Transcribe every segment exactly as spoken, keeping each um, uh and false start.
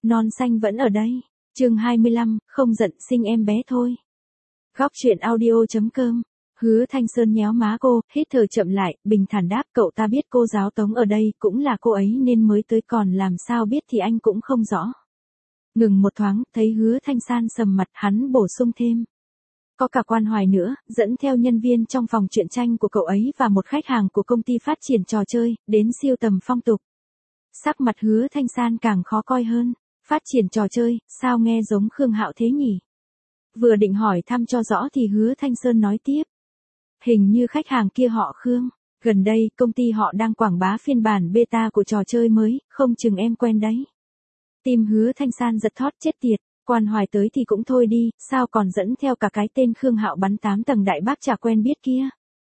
Non xanh vẫn ở đây. Chương hai mươi lăm, không giận sinh em bé thôi. Góc truyện audio chấm com. Hứa Thanh Sơn nhéo má cô, hít thở chậm lại, bình thản đáp, cậu ta biết cô giáo Tống ở đây, cũng là cô ấy nên mới tới, còn làm sao biết thì anh cũng không rõ. Ngừng một thoáng, thấy Hứa Thanh San sầm mặt, hắn bổ sung thêm. Có cả Quan Hoài nữa, dẫn theo nhân viên trong phòng truyện tranh của cậu ấy và một khách hàng của công ty phát triển trò chơi, đến siêu tầm phong tục. Sắc mặt Hứa Thanh San càng khó coi hơn. Phát triển trò chơi, sao nghe giống Khương Hạo thế nhỉ? Vừa định hỏi thăm cho rõ thì Hứa Thanh Sơn nói tiếp. Hình như khách hàng kia họ Khương. Gần đây, công ty họ đang quảng bá phiên bản beta của trò chơi mới, không chừng em quen đấy. Tim Hứa Thanh San giật thót, chết tiệt. Quan Hoài tới thì cũng thôi đi, sao còn dẫn theo cả cái tên Khương Hạo bắn tám tầng đại bác chả quen biết kia.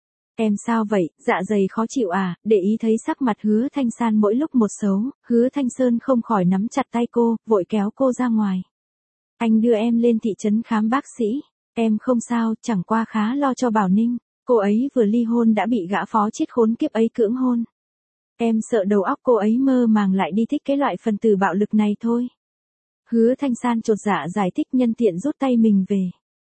Em sao vậy, dạ dày khó chịu à, để ý thấy sắc mặt Hứa Thanh San mỗi lúc một xấu, Hứa Thanh Sơn không khỏi nắm chặt tay cô, vội kéo cô ra ngoài. Anh đưa em lên thị trấn khám bác sĩ, em không sao, chẳng qua khá lo cho Bảo Ninh, cô ấy vừa ly hôn đã bị gã phó chết khốn kiếp ấy cưỡng hôn. Em sợ đầu óc cô ấy mơ màng lại đi thích cái loại phần tử bạo lực này thôi. Hứa Thanh San chột dạ giải thích, nhân tiện rút tay mình về.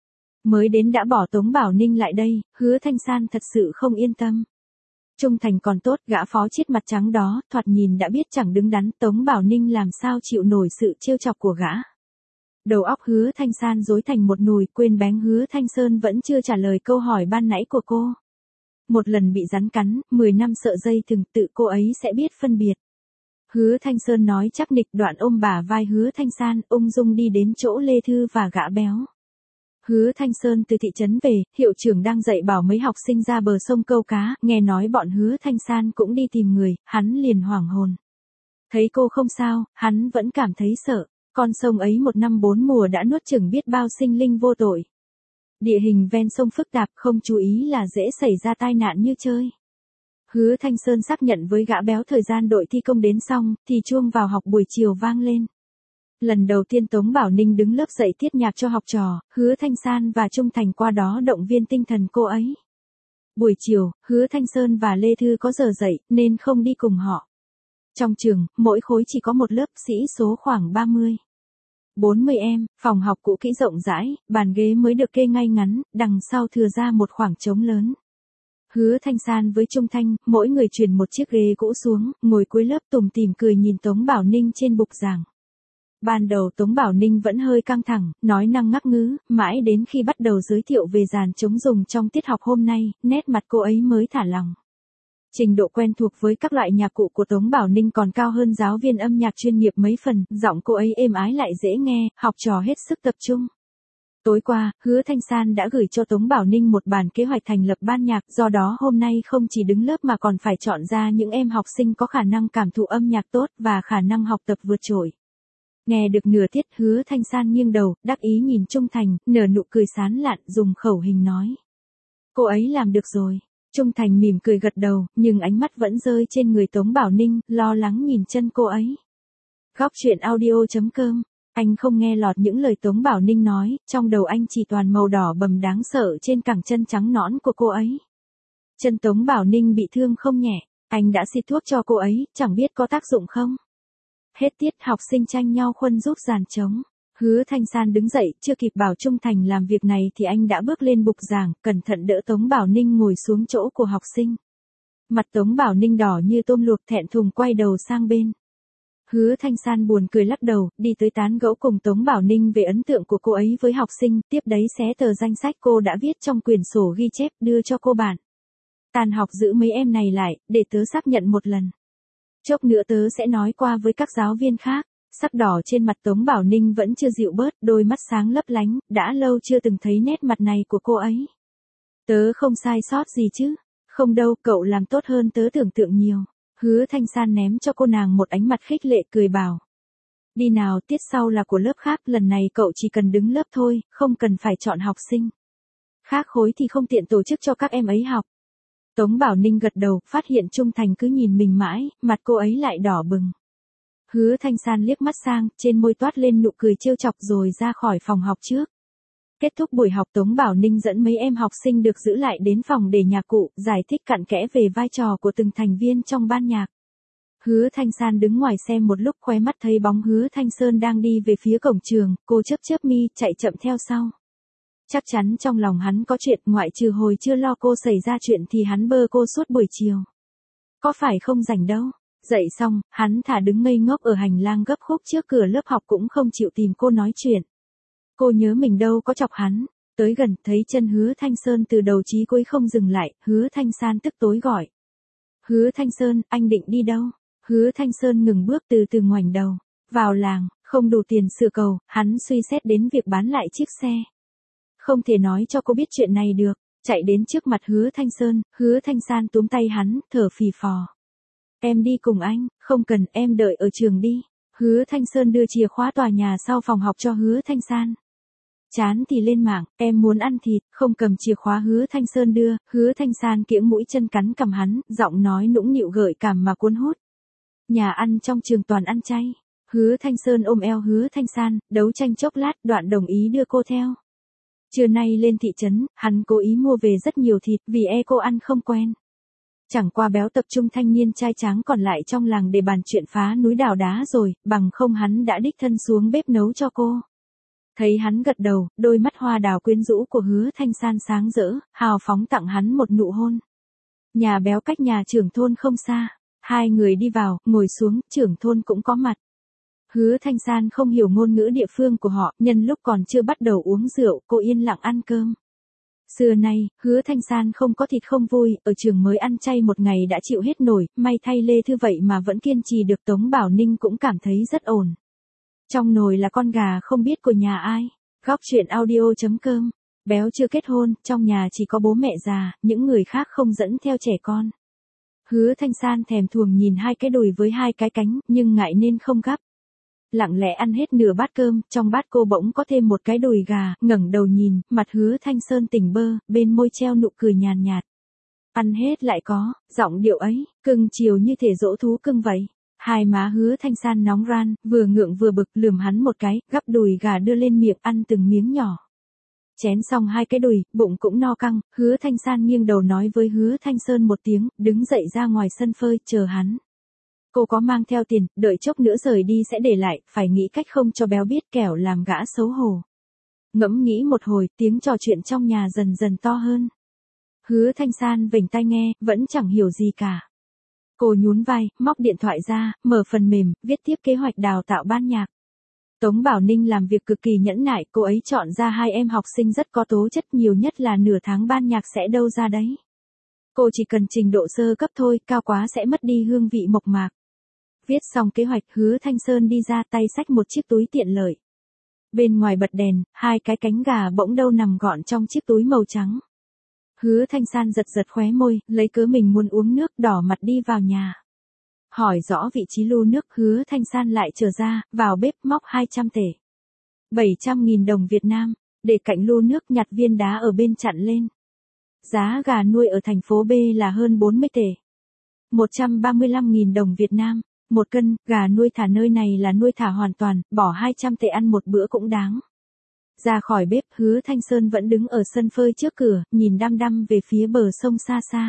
Mới đến đã bỏ Tống Bảo Ninh lại đây, Hứa Thanh San thật sự không yên tâm. Trung thành còn tốt, gã phó chết mặt trắng đó, thoạt nhìn đã biết chẳng đứng đắn, Tống Bảo Ninh làm sao chịu nổi sự trêu chọc của gã. Đầu óc Hứa Thanh San rối thành một nùi, quên bén Hứa Thanh Sơn vẫn chưa trả lời câu hỏi ban nãy của cô. Một lần bị rắn cắn, mười năm sợ dây thừng, tự cô ấy sẽ biết phân biệt. Hứa Thanh Sơn nói chắc nịch, đoạn ôm bả vai Hứa Thanh San, ung dung đi đến chỗ Lê Thư và gã béo. Hứa Thanh Sơn từ thị trấn về, hiệu trưởng đang dạy bảo mấy học sinh ra bờ sông câu cá, nghe nói bọn Hứa Thanh San cũng đi tìm người, hắn liền hoảng hồn. Thấy cô không sao, hắn vẫn cảm thấy sợ, con sông ấy một năm bốn mùa đã nuốt chửng biết bao sinh linh vô tội. Địa hình ven sông phức tạp, không chú ý là dễ xảy ra tai nạn như chơi. Hứa Thanh Sơn xác nhận với gã béo thời gian đội thi công đến xong, thì chuông vào học buổi chiều vang lên. Lần đầu tiên Tống Bảo Ninh đứng lớp dạy tiết nhạc cho học trò, Hứa Thanh San và Trung Thành qua đó động viên tinh thần cô ấy. Buổi chiều, Hứa Thanh Sơn và Lê Thư có giờ dạy, nên không đi cùng họ. Trong trường, mỗi khối chỉ có một lớp, sĩ số khoảng ba mươi. bốn mươi em, phòng học cũ kỹ rộng rãi, bàn ghế mới được kê ngay ngắn, đằng sau thừa ra một khoảng trống lớn. Hứa Thanh San với Trung Thanh, mỗi người chuyển một chiếc ghế cũ xuống, ngồi cuối lớp tủm tỉm cười nhìn Tống Bảo Ninh trên bục giảng. Ban đầu Tống Bảo Ninh vẫn hơi căng thẳng, nói năng ngắc ngứ, mãi đến khi bắt đầu giới thiệu về dàn trống dùng trong tiết học hôm nay, nét mặt cô ấy mới thả lỏng. Trình độ quen thuộc với các loại nhạc cụ của Tống Bảo Ninh còn cao hơn giáo viên âm nhạc chuyên nghiệp mấy phần, giọng cô ấy êm ái lại dễ nghe, học trò hết sức tập trung. Tối qua, Hứa Thanh San đã gửi cho Tống Bảo Ninh một bản kế hoạch thành lập ban nhạc, do đó hôm nay không chỉ đứng lớp mà còn phải chọn ra những em học sinh có khả năng cảm thụ âm nhạc tốt và khả năng học tập vượt trội. Nghe được nửa tiết, Hứa Thanh San nghiêng đầu, đắc ý nhìn Trung Thành, nở nụ cười sán lạn, dùng khẩu hình nói. Cô ấy làm được rồi. Trung Thành mỉm cười gật đầu, nhưng ánh mắt vẫn rơi trên người Tống Bảo Ninh, lo lắng nhìn chân cô ấy. Góc truyện audio chấm com. Anh không nghe lọt những lời Tống Bảo Ninh nói, trong đầu anh chỉ toàn màu đỏ bầm đáng sợ trên cẳng chân trắng nõn của cô ấy. Chân Tống Bảo Ninh bị thương không nhẹ, anh đã xịt thuốc cho cô ấy, chẳng biết có tác dụng không. Hết tiết, học sinh tranh nhau khuân giúp dàn trống. Hứa Thanh San đứng dậy, chưa kịp bảo Trung Thành làm việc này thì anh đã bước lên bục giảng, cẩn thận đỡ Tống Bảo Ninh ngồi xuống chỗ của học sinh. Mặt Tống Bảo Ninh đỏ như tôm luộc, thẹn thùng quay đầu sang bên. Hứa Thanh San buồn cười lắc đầu, đi tới tán gẫu cùng Tống Bảo Ninh về ấn tượng của cô ấy với học sinh, tiếp đấy xé tờ danh sách cô đã viết trong quyển sổ ghi chép đưa cho cô bạn. Tàn học giữ mấy em này lại, để tớ xác nhận một lần. Chốc nữa tớ sẽ nói qua với các giáo viên khác. Sắc đỏ trên mặt Tống Bảo Ninh vẫn chưa dịu bớt, đôi mắt sáng lấp lánh, đã lâu chưa từng thấy nét mặt này của cô ấy. Tớ không sai sót gì chứ? Không đâu, cậu làm tốt hơn tớ tưởng tượng nhiều. Hứa Thanh San ném cho cô nàng một ánh mặt khích lệ, cười bảo. Đi nào, tiết sau là của lớp khác, lần này cậu chỉ cần đứng lớp thôi, không cần phải chọn học sinh. Khác khối thì không tiện tổ chức cho các em ấy học. Tống Bảo Ninh gật đầu, phát hiện Trung Thành cứ nhìn mình mãi, mặt cô ấy lại đỏ bừng. Hứa Thanh San liếc mắt sang, trên môi toát lên nụ cười trêu chọc rồi ra khỏi phòng học trước. Kết thúc buổi học, Tống Bảo Ninh dẫn mấy em học sinh được giữ lại đến phòng để nhạc cụ, giải thích cặn kẽ về vai trò của từng thành viên trong ban nhạc. Hứa Thanh San đứng ngoài xem một lúc, khóe mắt thấy bóng Hứa Thanh Sơn đang đi về phía cổng trường, cô chớp chớp mi, chạy chậm theo sau. Chắc chắn trong lòng hắn có chuyện, ngoại trừ hồi chưa lo cô xảy ra chuyện thì hắn bơ cô suốt buổi chiều. Có phải không rảnh đâu. Dậy xong, hắn thả đứng ngây ngốc ở hành lang gấp khúc trước cửa lớp học cũng không chịu tìm cô nói chuyện. Cô nhớ mình đâu có chọc hắn. Tới gần, thấy chân Hứa Thanh Sơn từ đầu chí cuối không dừng lại, Hứa Thanh San tức tối gọi. Hứa Thanh Sơn, anh định đi đâu? Hứa Thanh Sơn ngừng bước từ từ ngoảnh đầu. Vào làng, không đủ tiền sửa cầu, hắn suy xét đến việc bán lại chiếc xe. Không thể nói cho cô biết chuyện này được. Chạy đến trước mặt Hứa Thanh Sơn, Hứa Thanh San túm tay hắn, thở phì phò. Em đi cùng anh, không cần, em đợi ở trường đi. Hứa Thanh Sơn đưa chìa khóa tòa nhà sau phòng học cho Hứa Thanh San. Chán thì lên mạng, em muốn ăn thịt, không cầm chìa khóa Hứa Thanh Sơn đưa, Hứa Thanh San kiễng mũi chân cắn cằm hắn, giọng nói nũng nịu gợi cảm mà cuốn hút. Nhà ăn trong trường toàn ăn chay. Hứa Thanh Sơn ôm eo Hứa Thanh San, đấu tranh chốc lát, Đoạn đồng ý đưa cô theo. Trưa nay lên thị trấn, hắn cố ý mua về rất nhiều thịt vì e cô ăn không quen. Chẳng qua béo tập trung thanh niên trai tráng còn lại trong làng để bàn chuyện phá núi đào đá rồi, bằng không hắn đã đích thân xuống bếp nấu cho cô. Thấy hắn gật đầu, đôi mắt hoa đào quyến rũ của Hứa Thanh San sáng rỡ, hào phóng tặng hắn một nụ hôn. Nhà béo cách nhà trưởng thôn không xa, hai người đi vào, ngồi xuống, trưởng thôn cũng có mặt. Hứa Thanh San không hiểu ngôn ngữ địa phương của họ, nhân lúc còn chưa bắt đầu uống rượu, cô yên lặng ăn cơm. Xưa nay, Hứa Thanh San không có thịt không vui, ở trường mới ăn chay một ngày đã chịu hết nổi, may thay Lê Thư vậy mà vẫn kiên trì được. Tống Bảo Ninh cũng cảm thấy rất ổn. Trong nồi là con gà không biết của nhà ai. Góc truyện audio chấm com. Béo chưa kết hôn, trong nhà chỉ có bố mẹ già, những người khác không dẫn theo trẻ con. Hứa Thanh San thèm thuồng nhìn hai cái đùi với hai cái cánh, nhưng ngại nên không gắp. Lặng lẽ ăn hết nửa bát cơm, trong bát cô bỗng có thêm một cái đùi gà, ngẩng đầu nhìn, mặt Hứa Thanh Sơn tỉnh bơ, bên môi treo nụ cười nhàn nhạt. Ăn hết lại có, giọng điệu ấy, cưng chiều như thể dỗ thú cưng vậy. Hai má Hứa Thanh San nóng ran, vừa ngượng vừa bực, lườm hắn một cái, gắp đùi gà đưa lên miệng ăn từng miếng nhỏ. Chén xong hai cái đùi, bụng cũng no căng, Hứa Thanh San nghiêng đầu nói với Hứa Thanh Sơn một tiếng, đứng dậy ra ngoài sân phơi, chờ hắn. Cô có mang theo tiền, đợi chốc nữa rời đi sẽ để lại, phải nghĩ cách không cho béo biết kẻo làm gã xấu hổ. Ngẫm nghĩ một hồi, tiếng trò chuyện trong nhà dần dần to hơn. Hứa Thanh San vểnh tai nghe, vẫn chẳng hiểu gì cả. Cô nhún vai, móc điện thoại ra, mở phần mềm, viết tiếp kế hoạch đào tạo ban nhạc. Tống Bảo Ninh làm việc cực kỳ nhẫn nại, cô ấy chọn ra hai em học sinh rất có tố chất, nhiều nhất là nửa tháng ban nhạc sẽ đâu ra đấy. Cô chỉ cần trình độ sơ cấp thôi, cao quá sẽ mất đi hương vị mộc mạc. Viết xong kế hoạch, Hứa Thanh Sơn đi ra, tay xách một chiếc túi tiện lợi. Bên ngoài bật đèn, hai cái cánh gà bỗng đâu nằm gọn trong chiếc túi màu trắng. Hứa Thanh San giật giật khóe môi, lấy cớ mình muốn uống nước, đỏ mặt đi vào nhà. Hỏi rõ vị trí lu nước, Hứa Thanh San lại trở ra, vào bếp móc hai trăm tể. bảy trăm nghìn đồng Việt Nam, để cạnh lu nước, nhặt viên đá ở bên chặn lên. Giá gà nuôi ở thành phố B là hơn bốn mươi tể. một trăm ba mươi lăm nghìn đồng Việt Nam. Một cân, gà nuôi thả nơi này là nuôi thả hoàn toàn, bỏ hai trăm tệ ăn một bữa cũng đáng. Ra khỏi bếp, Hứa Thanh Sơn vẫn đứng ở sân phơi trước cửa, nhìn đăm đăm về phía bờ sông xa xa.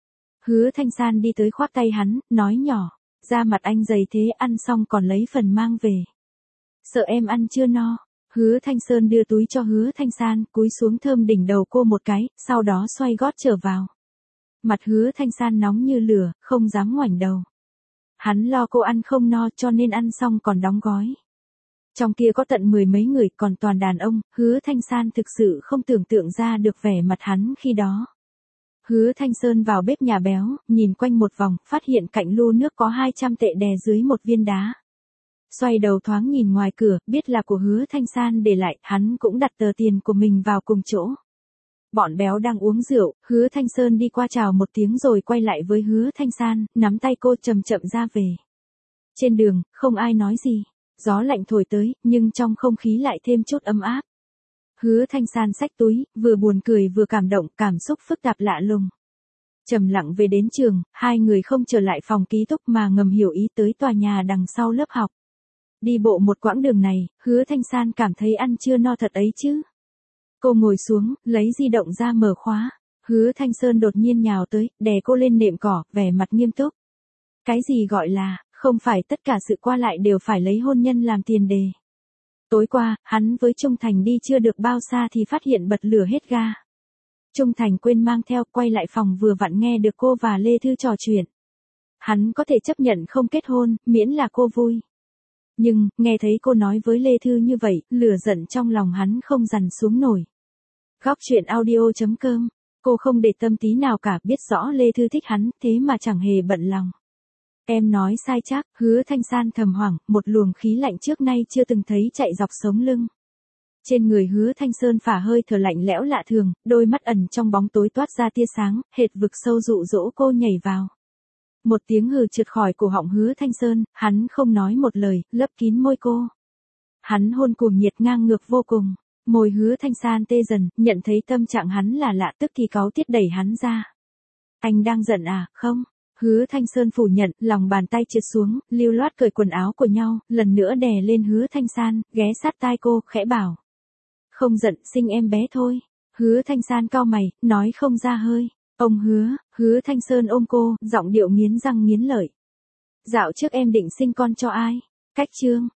Hứa Thanh San đi tới khoác tay hắn, nói nhỏ, da mặt anh dày thế, ăn xong còn lấy phần mang về. Sợ em ăn chưa no. Hứa Thanh Sơn đưa túi cho Hứa Thanh San, cúi xuống thơm đỉnh đầu cô một cái, sau đó xoay gót trở vào. Mặt Hứa Thanh San nóng như lửa, không dám ngoảnh đầu. Hắn lo cô ăn không no cho nên ăn xong còn đóng gói. Trong kia có tận mười mấy người, còn toàn đàn ông, Hứa Thanh San thực sự không tưởng tượng ra được vẻ mặt hắn khi đó. Hứa Thanh Sơn vào bếp nhà béo, nhìn quanh một vòng, phát hiện cạnh lu nước có hai trăm tệ đè dưới một viên đá. Xoay đầu thoáng nhìn ngoài cửa, biết là của Hứa Thanh San để lại, hắn cũng đặt tờ tiền của mình vào cùng chỗ. Bọn béo đang uống rượu, Hứa Thanh Sơn đi qua chào một tiếng rồi quay lại với Hứa Thanh San, nắm tay cô chậm chậm ra về. Trên đường, không ai nói gì. Gió lạnh thổi tới, nhưng trong không khí lại thêm chút ấm áp. Hứa Thanh San xách túi, vừa buồn cười vừa cảm động, cảm xúc phức tạp lạ lùng. Trầm lặng về đến trường, hai người không trở lại phòng ký túc mà ngầm hiểu ý tới tòa nhà đằng sau lớp học. Đi bộ một quãng đường này, Hứa Thanh San cảm thấy ăn chưa no thật ấy chứ. Cô ngồi xuống, lấy di động ra mở khóa. Hứa Thanh Sơn đột nhiên nhào tới, đè cô lên nệm cỏ, vẻ mặt nghiêm túc. Cái gì gọi là, không phải tất cả sự qua lại đều phải lấy hôn nhân làm tiền đề. Tối qua, hắn với Trung Thành đi chưa được bao xa thì phát hiện bật lửa hết ga. Trung Thành quên mang theo, quay lại phòng vừa vặn nghe được cô và Lê Thư trò chuyện. Hắn có thể chấp nhận không kết hôn, miễn là cô vui. Nhưng, nghe thấy cô nói với Lê Thư như vậy, lửa giận trong lòng hắn không dằn xuống nổi. Góc truyện audio chấm com, cô không để tâm tí nào cả, biết rõ Lê Thư thích hắn, thế mà chẳng hề bận lòng. Em nói sai chắc, Hứa Thanh San thầm hoảng, một luồng khí lạnh trước nay chưa từng thấy chạy dọc sống lưng. Trên người Hứa Thanh Sơn phả hơi thở lạnh lẽo lạ thường, đôi mắt ẩn trong bóng tối toát ra tia sáng, hệt vực sâu dụ dỗ cô nhảy vào. Một tiếng hừ trượt khỏi cổ họng Hứa Thanh Sơn, hắn không nói một lời, lấp kín môi cô. Hắn hôn cuồng nhiệt ngang ngược vô cùng, môi Hứa Thanh San tê dần, nhận thấy tâm trạng hắn là lạ tức thì cáu tiết đẩy hắn ra. Anh đang giận à, không? Hứa Thanh Sơn phủ nhận, lòng bàn tay trượt xuống, lưu loát cởi quần áo của nhau, lần nữa đè lên Hứa Thanh San, ghé sát tai cô, khẽ bảo. Không giận, sinh em bé thôi. Hứa Thanh San cau mày, nói không ra hơi. Ông Hứa, Hứa Thanh Sơn ôm cô, giọng điệu nghiến răng nghiến lợi. Dạo trước em định sinh con cho ai? Cách chương.